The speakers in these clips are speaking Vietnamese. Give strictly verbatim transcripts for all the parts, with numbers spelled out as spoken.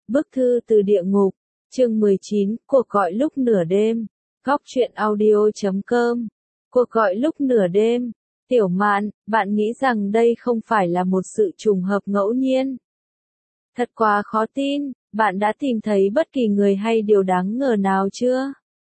Bức thư từ địa ngục, chương mười chín, cuộc gọi lúc nửa đêm, góc truyện audio chấm com, cuộc gọi lúc nửa đêm, Tiểu Mạn, bạn nghĩ rằng đây không phải là một sự trùng hợp ngẫu nhiên? Thật quá khó tin, bạn đã tìm thấy bất kỳ người hay điều đáng ngờ nào chưa?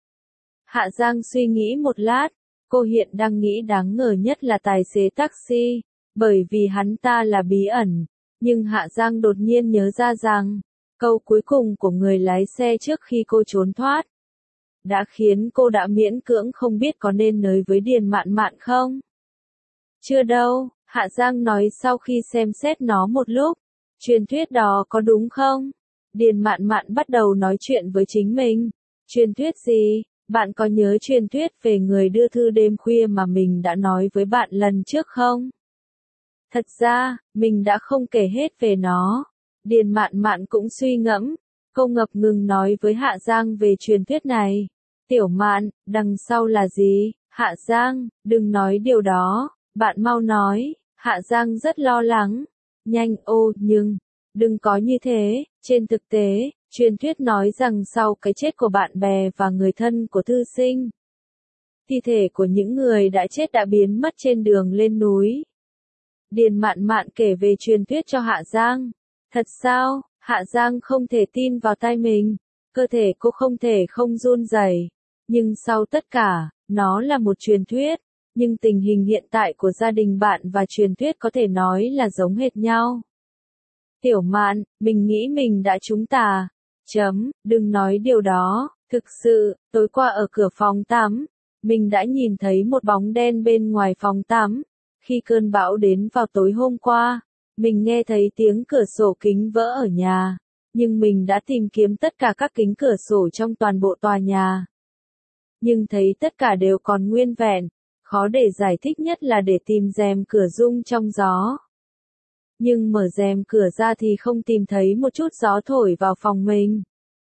Hạ Giang suy nghĩ một lát, cô hiện đang nghĩ đáng ngờ nhất là tài xế taxi, bởi vì hắn ta là bí ẩn, nhưng Hạ Giang đột nhiên nhớ ra rằng, câu cuối cùng của người lái xe trước khi cô trốn thoát, đã khiến cô đã miễn cưỡng không biết có nên nói với Điền Mạn Mạn không? Chưa đâu, Hạ Giang nói sau khi xem xét nó một lúc, truyền thuyết đó có đúng không? Điền Mạn Mạn bắt đầu nói chuyện với chính mình. Truyền thuyết gì? Bạn có nhớ truyền thuyết về người đưa thư đêm khuya mà mình đã nói với bạn lần trước không? Thật ra, mình đã không kể hết về nó. Điền Mạn Mạn cũng suy ngẫm, cô ngập ngừng nói với Hạ Giang về truyền thuyết này. Tiểu Mạn, đằng sau là gì? Hạ Giang, đừng nói điều đó, bạn mau nói. Hạ Giang rất lo lắng. Nhanh ô, nhưng, đừng có như thế, trên thực tế, truyền thuyết nói rằng sau cái chết của bạn bè và người thân của thư sinh, thi thể của những người đã chết đã biến mất trên đường lên núi. Điền Mạn Mạn kể về truyền thuyết cho Hạ Giang. Thật sao? Hạ Giang không thể tin vào tai mình. Cơ thể cô không thể không run rẩy. Nhưng sau tất cả, nó là một truyền thuyết. Nhưng tình hình hiện tại của gia đình bạn và truyền thuyết có thể nói là giống hệt nhau. Tiểu Mạn, mình nghĩ mình đã trúng tà. Chấm, đừng nói điều đó. Thực sự, tối qua ở cửa phòng tắm, mình đã nhìn thấy một bóng đen bên ngoài phòng tắm. Khi cơn bão đến vào tối hôm qua, mình nghe thấy tiếng cửa sổ kính vỡ ở nhà, nhưng mình đã tìm kiếm tất cả các kính cửa sổ trong toàn bộ tòa nhà. Nhưng thấy tất cả đều còn nguyên vẹn, khó để giải thích nhất là để tìm rèm cửa rung trong gió. Nhưng mở rèm cửa ra thì không tìm thấy một chút gió thổi vào phòng mình.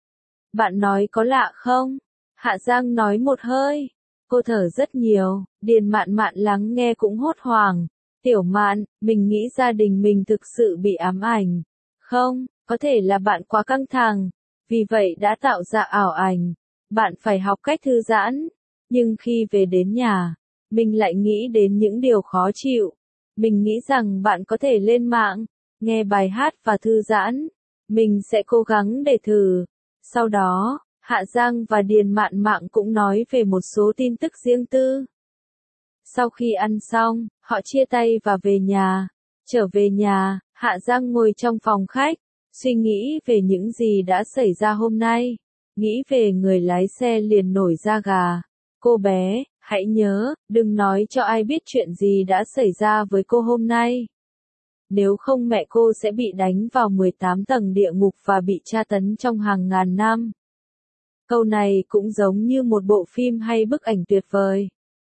Bạn nói có lạ không? Hạ Giang nói một hơi. Cô thở rất nhiều, Điền Mạn Mạn lắng nghe cũng hốt hoảng. Tiểu Mạn, mình nghĩ gia đình mình thực sự bị ám ảnh. Không, có thể là bạn quá căng thẳng, vì vậy đã tạo ra ảo ảnh. Bạn phải học cách thư giãn. Nhưng khi về đến nhà, mình lại nghĩ đến những điều khó chịu. Mình nghĩ rằng bạn có thể lên mạng, nghe bài hát và thư giãn. Mình sẽ cố gắng để thử. Sau đó, Hạ Giang và Điền Mạn Mạn cũng nói về một số tin tức riêng tư. Sau khi ăn xong, họ chia tay và về nhà. Trở về nhà, Hạ Giang ngồi trong phòng khách, suy nghĩ về những gì đã xảy ra hôm nay. Nghĩ về người lái xe liền nổi da gà. Cô bé, hãy nhớ, đừng nói cho ai biết chuyện gì đã xảy ra với cô hôm nay. Nếu không mẹ cô sẽ bị đánh vào mười tám tầng địa ngục và bị tra tấn trong hàng ngàn năm. Câu này cũng giống như một bộ phim hay bức ảnh tuyệt vời.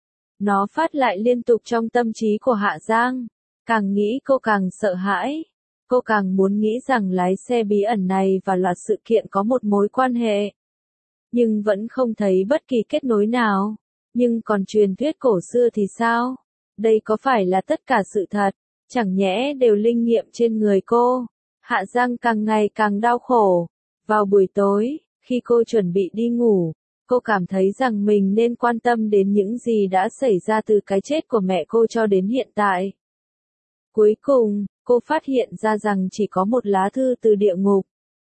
Nó phát lại liên tục trong tâm trí của Hạ Giang. Càng nghĩ cô càng sợ hãi. Cô càng muốn nghĩ rằng lái xe bí ẩn này và loạt sự kiện có một mối quan hệ. Nhưng vẫn không thấy bất kỳ kết nối nào. Nhưng còn truyền thuyết cổ xưa thì sao? Đây có phải là tất cả sự thật? Chẳng nhẽ đều linh nghiệm trên người cô? Hạ Giang càng ngày càng đau khổ. Vào buổi tối, khi cô chuẩn bị đi ngủ, cô cảm thấy rằng mình nên quan tâm đến những gì đã xảy ra từ cái chết của mẹ cô cho đến hiện tại. Cuối cùng, cô phát hiện ra rằng chỉ có một lá thư từ địa ngục.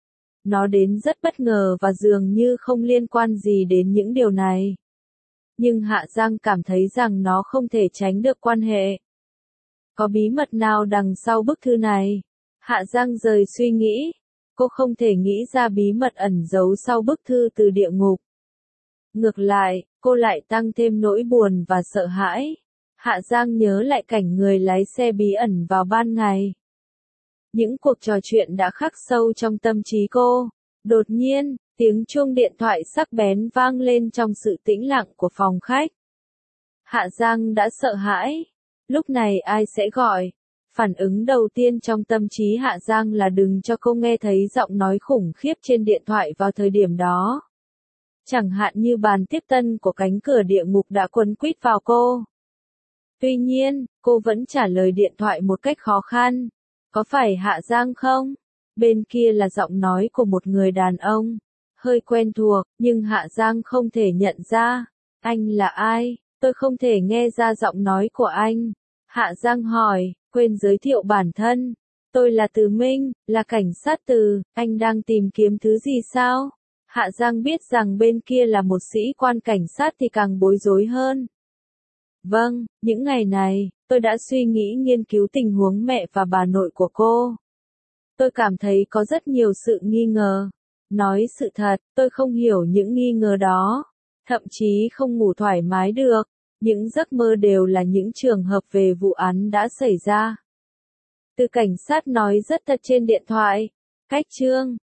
Nó đến rất bất ngờ và dường như không liên quan gì đến những điều này. Nhưng Hạ Giang cảm thấy rằng nó không thể tránh được quan hệ. Có bí mật nào đằng sau bức thư này? Hạ Giang rời suy nghĩ. Cô không thể nghĩ ra bí mật ẩn giấu sau bức thư từ địa ngục. Ngược lại, cô lại tăng thêm nỗi buồn và sợ hãi. Hạ Giang nhớ lại cảnh người lái xe bí ẩn vào ban ngày. Những cuộc trò chuyện đã khắc sâu trong tâm trí cô. Đột nhiên, tiếng chuông điện thoại sắc bén vang lên trong sự tĩnh lặng của phòng khách. Hạ Giang đã sợ hãi. Lúc này ai sẽ gọi? Phản ứng đầu tiên trong tâm trí Hạ Giang là đừng cho cô nghe thấy giọng nói khủng khiếp trên điện thoại vào thời điểm đó. Chẳng hạn như bàn tiếp tân của cánh cửa địa ngục đã quấn quýt vào cô. Tuy nhiên, cô vẫn trả lời điện thoại một cách khó khăn. Có phải Hạ Giang không? Bên kia là giọng nói của một người đàn ông. Hơi quen thuộc, nhưng Hạ Giang không thể nhận ra. Anh là ai? Tôi không thể nghe ra giọng nói của anh. Hạ Giang hỏi, quên giới thiệu bản thân. Tôi là Từ Minh, là cảnh sát Từ, anh đang tìm kiếm thứ gì sao? Hạ Giang biết rằng bên kia là một sĩ quan cảnh sát thì càng bối rối hơn. Vâng, những ngày này, tôi đã suy nghĩ nghiên cứu tình huống mẹ và bà nội của cô. Tôi cảm thấy có rất nhiều sự nghi ngờ. Nói sự thật, tôi không hiểu những nghi ngờ đó. Thậm chí không ngủ thoải mái được. Những giấc mơ đều là những trường hợp về vụ án đã xảy ra. Từ cảnh sát nói rất thật trên điện thoại. Cách chương